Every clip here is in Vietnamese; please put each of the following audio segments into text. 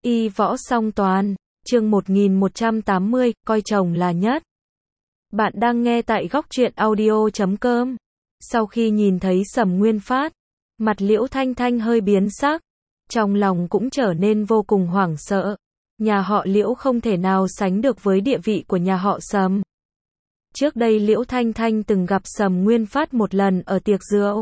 Y võ song toàn, chương 1180, coi chồng là nhất. Bạn đang nghe tại góc truyện audio.com. Sau khi nhìn thấy Sầm Nguyên Phát, mặt Liễu Thanh Thanh hơi biến sắc, trong lòng cũng trở nên vô cùng hoảng sợ. Nhà họ Liễu không thể nào sánh được với địa vị của nhà họ Sầm. Trước đây Liễu Thanh Thanh từng gặp Sầm Nguyên Phát một lần ở tiệc rượu.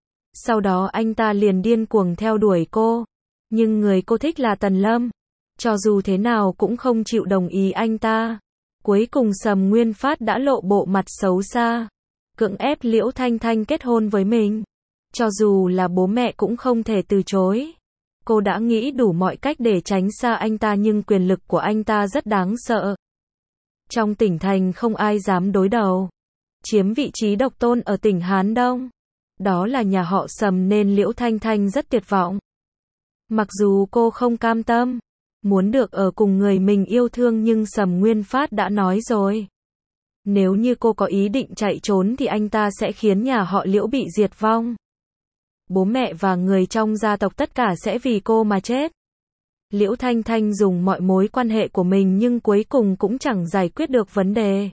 Sau đó anh ta liền điên cuồng theo đuổi cô. Nhưng người cô thích là Tần Lâm. Cho dù thế nào cũng không chịu đồng ý anh ta. Cuối cùng Sầm Nguyên Phát đã lộ bộ mặt xấu xa, cưỡng ép Liễu Thanh Thanh kết hôn với mình. Cho dù là bố mẹ cũng không thể từ chối. Cô đã nghĩ đủ mọi cách để tránh xa anh ta, nhưng quyền lực của anh ta rất đáng sợ. Trong tỉnh thành không ai dám đối đầu. Chiếm vị trí độc tôn ở tỉnh Hán Đông. Đó là nhà họ Sầm, nên Liễu Thanh Thanh rất tuyệt vọng. Mặc dù cô không cam tâm, muốn được ở cùng người mình yêu thương, nhưng Sầm Nguyên Phát đã nói rồi. Nếu như cô có ý định chạy trốn thì anh ta sẽ khiến nhà họ Liễu bị diệt vong. Bố mẹ và người trong gia tộc tất cả sẽ vì cô mà chết. Liễu Thanh Thanh dùng mọi mối quan hệ của mình nhưng cuối cùng cũng chẳng giải quyết được vấn đề.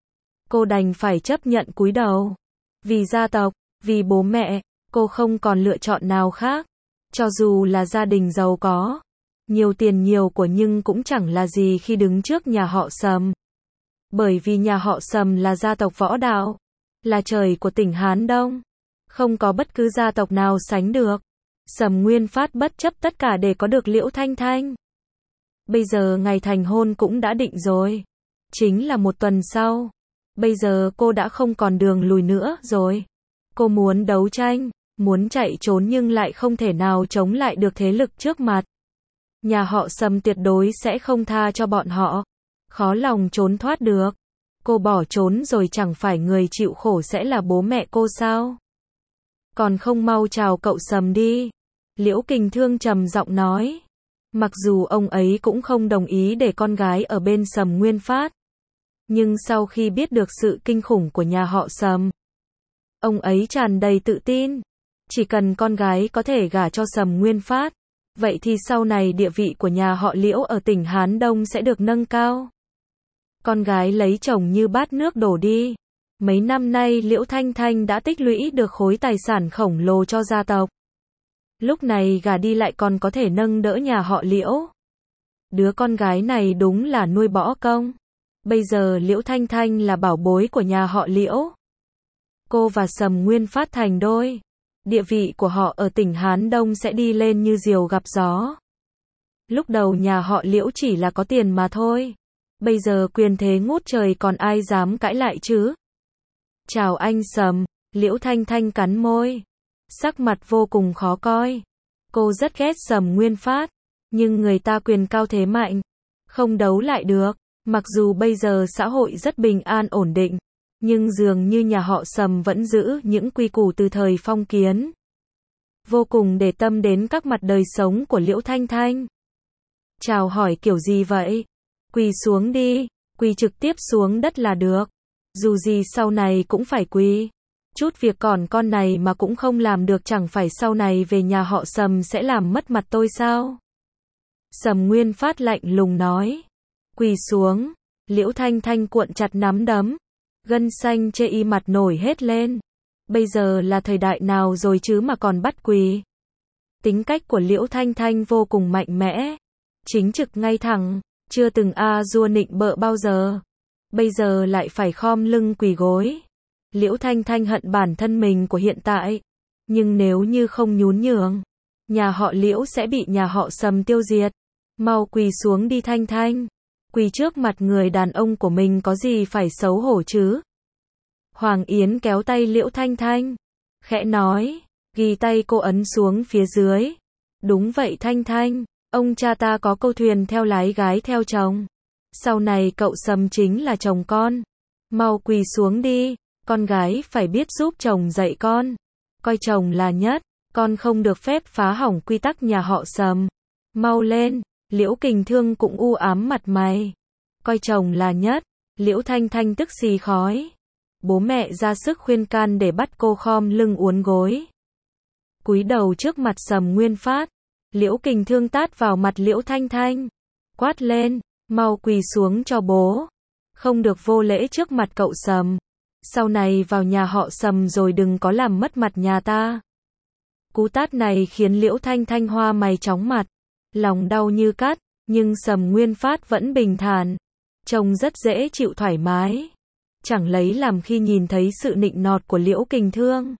Cô đành phải chấp nhận cúi đầu. Vì gia tộc, vì bố mẹ, cô không còn lựa chọn nào khác. Cho dù là gia đình giàu có, nhiều tiền nhiều của, nhưng cũng chẳng là gì khi đứng trước nhà họ Sầm. Bởi vì nhà họ Sầm là gia tộc võ đạo, là trời của tỉnh Hán Đông. Không có bất cứ gia tộc nào sánh được. Sầm Nguyên Phát bất chấp tất cả để có được Liễu Thanh Thanh. Bây giờ ngày thành hôn cũng đã định rồi. Chính là một tuần sau. Bây giờ cô đã không còn đường lùi nữa rồi. Cô muốn đấu tranh, muốn chạy trốn, nhưng lại không thể nào chống lại được thế lực trước mặt. Nhà họ Sầm tuyệt đối sẽ không tha cho bọn họ. Khó lòng trốn thoát được. Cô bỏ trốn rồi chẳng phải người chịu khổ sẽ là bố mẹ cô sao? Còn không mau chào cậu Sầm đi. Liễu Kình Thương trầm giọng nói. Mặc dù ông ấy cũng không đồng ý để con gái ở bên Sầm Nguyên Phát. Nhưng sau khi biết được sự kinh khủng của nhà họ Sầm, ông ấy tràn đầy tự tin. Chỉ cần con gái có thể gả cho Sầm Nguyên Phát, vậy thì sau này địa vị của nhà họ Liễu ở tỉnh Hán Đông sẽ được nâng cao. Con gái lấy chồng như bát nước đổ đi. Mấy năm nay Liễu Thanh Thanh đã tích lũy được khối tài sản khổng lồ cho gia tộc. Lúc này gả đi lại còn có thể nâng đỡ nhà họ Liễu. Đứa con gái này đúng là nuôi bỏ công. Bây giờ Liễu Thanh Thanh là bảo bối của nhà họ Liễu. Cô và Sầm Nguyên Phát thành đôi. Địa vị của họ ở tỉnh Hán Đông sẽ đi lên như diều gặp gió. Lúc đầu nhà họ Liễu chỉ là có tiền mà thôi. Bây giờ quyền thế ngút trời, còn ai dám cãi lại chứ? Chào anh Sầm. Liễu Thanh Thanh cắn môi. Sắc mặt vô cùng khó coi. Cô rất ghét Sầm Nguyên Phát. Nhưng người ta quyền cao thế mạnh. Không đấu lại được. Mặc dù bây giờ xã hội rất bình an ổn định. Nhưng dường như nhà họ Sầm vẫn giữ những quy củ từ thời phong kiến. Vô cùng để tâm đến các mặt đời sống của Liễu Thanh Thanh. Chào hỏi kiểu gì vậy? Quỳ xuống đi. Quỳ trực tiếp xuống đất là được. Dù gì sau này cũng phải quỳ. Chút việc còn con này mà cũng không làm được, chẳng phải sau này về nhà họ Sầm sẽ làm mất mặt tôi sao? Sầm Nguyên Phát lạnh lùng nói. Quỳ xuống. Liễu Thanh Thanh cuộn chặt nắm đấm. Gân xanh chê y mặt nổi hết lên. Bây giờ là thời đại nào rồi chứ mà còn bắt quỳ? Tính cách của Liễu Thanh Thanh vô cùng mạnh mẽ. Chính trực ngay thẳng. Chưa từng dua nịnh bợ bao giờ. Bây giờ lại phải khom lưng quỳ gối. Liễu Thanh Thanh hận bản thân mình của hiện tại. Nhưng nếu như không nhún nhường, nhà họ Liễu sẽ bị nhà họ Sầm tiêu diệt. Mau quỳ xuống đi Thanh Thanh. Quỳ trước mặt người đàn ông của mình có gì phải xấu hổ chứ? Hoàng Yến kéo tay Liễu Thanh Thanh. Khẽ nói. Ghi tay cô ấn xuống phía dưới. Đúng vậy Thanh Thanh. Ông cha ta có câu thuyền theo lái gái theo chồng. Sau này cậu Sầm chính là chồng con. Mau quỳ xuống đi. Con gái phải biết giúp chồng dạy con. Coi chồng là nhất. Con không được phép phá hỏng quy tắc nhà họ Sầm. Mau lên. Liễu Kình Thương cũng u ám mặt mày. Coi chồng là nhất. Liễu Thanh Thanh tức xì khói. Bố mẹ ra sức khuyên can để bắt cô khom lưng uốn gối. Cúi đầu trước mặt Sầm Nguyên Phát. Liễu Kình Thương tát vào mặt Liễu Thanh Thanh. Quát lên, mau quỳ xuống cho bố. Không được vô lễ trước mặt cậu Sầm. Sau này vào nhà họ Sầm rồi đừng có làm mất mặt nhà ta. Cú tát này khiến Liễu Thanh Thanh hoa mày chóng mặt. Lòng đau như cắt, nhưng Sầm Nguyên Phát vẫn bình thản. Trông rất dễ chịu thoải mái. Chẳng lấy làm khi nhìn thấy sự nịnh nọt của Liễu Kình Thương.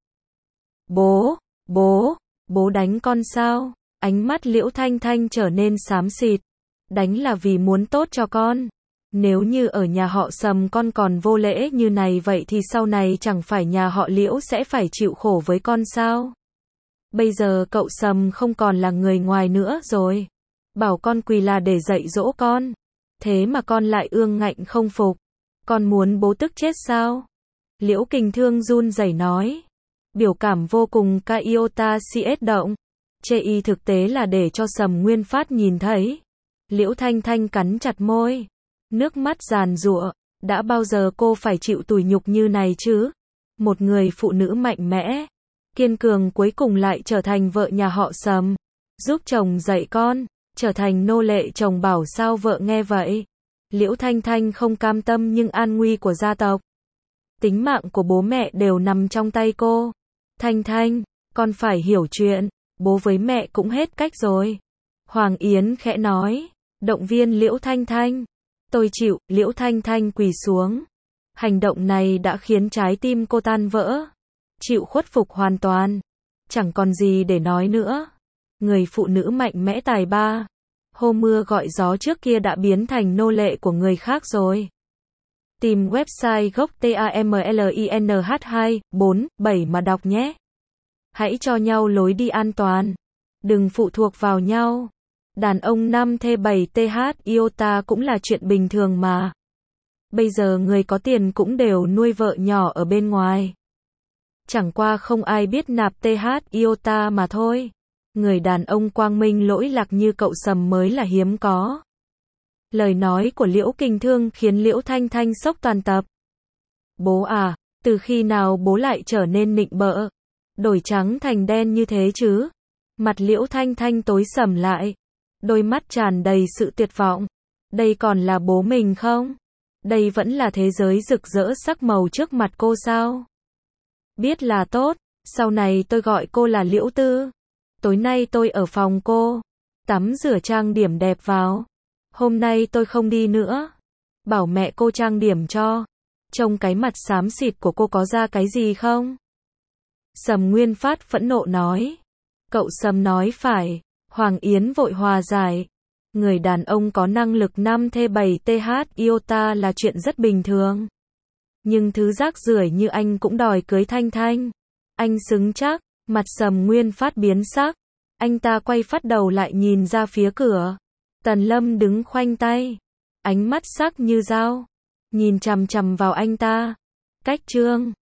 Bố đánh con sao? Ánh mắt Liễu Thanh Thanh trở nên xám xịt. Đánh là vì muốn tốt cho con. Nếu như ở nhà họ Sầm con còn vô lễ như này vậy thì sau này chẳng phải nhà họ Liễu sẽ phải chịu khổ với con sao? Bây giờ cậu Sầm không còn là người ngoài nữa rồi. Bảo con quỳ là để dạy dỗ con. Thế mà con lại ương ngạnh không phục. Con muốn bố tức chết sao? Liễu Kình Thương run rẩy nói. Biểu cảm vô cùng Iota CS động. Chê y thực tế là để cho Sầm Nguyên Phát nhìn thấy. Liễu Thanh Thanh cắn chặt môi. Nước mắt giàn giụa. Đã bao giờ cô phải chịu tủi nhục như này chứ? Một người phụ nữ mạnh mẽ, kiên cường cuối cùng lại trở thành vợ nhà họ Sầm. Giúp chồng dạy con, trở thành nô lệ chồng bảo sao vợ nghe vậy. Liễu Thanh Thanh không cam tâm nhưng an nguy của gia tộc. Tính mạng của bố mẹ đều nằm trong tay cô. Thanh Thanh, con phải hiểu chuyện, bố với mẹ cũng hết cách rồi. Hoàng Yến khẽ nói, động viên Liễu Thanh Thanh. Tôi chịu, Liễu Thanh Thanh quỳ xuống. Hành động này đã khiến trái tim cô tan vỡ. Chịu khuất phục hoàn toàn. Chẳng còn gì để nói nữa. Người phụ nữ mạnh mẽ tài ba, hô mưa gọi gió trước kia đã biến thành nô lệ của người khác rồi. Tìm website gốc TAMLINH247 mà đọc nhé. Hãy cho nhau lối đi an toàn. Đừng phụ thuộc vào nhau. Đàn ông 5T7TH iota cũng là chuyện bình thường mà. Bây giờ người có tiền cũng đều nuôi vợ nhỏ ở bên ngoài. Chẳng qua không ai biết nạp TH iota mà thôi. Người đàn ông quang minh lỗi lạc như cậu Sầm mới là hiếm có. Lời nói của Liễu Kình Thương khiến Liễu Thanh Thanh sốc toàn tập. Bố à, từ khi nào bố lại trở nên nịnh bợ, đổi trắng thành đen như thế chứ? Mặt Liễu Thanh Thanh tối sầm lại. Đôi mắt tràn đầy sự tuyệt vọng. Đây còn là bố mình không? Đây vẫn là thế giới rực rỡ sắc màu trước mặt cô sao? Biết là tốt, sau này tôi gọi cô là Liễu Tư. Tối nay tôi ở phòng cô, tắm rửa trang điểm đẹp vào. Hôm nay tôi không đi nữa. Bảo mẹ cô trang điểm cho. Trông cái mặt xám xịt của cô có ra cái gì không? Sầm Nguyên Phát phẫn nộ nói. Cậu Sầm nói phải. Hoàng Yến vội hòa giải. Người đàn ông có năng lực 5T7TH iota là chuyện rất bình thường. Nhưng thứ rác rưởi như anh cũng đòi cưới Thanh Thanh. Anh xứng chắc. Mặt Sầm Nguyên Phát biến sắc. Anh ta quay phát đầu lại nhìn ra phía cửa. Tần Lâm đứng khoanh tay. Ánh mắt sắc như dao. Nhìn chằm chằm vào anh ta. Cách trương.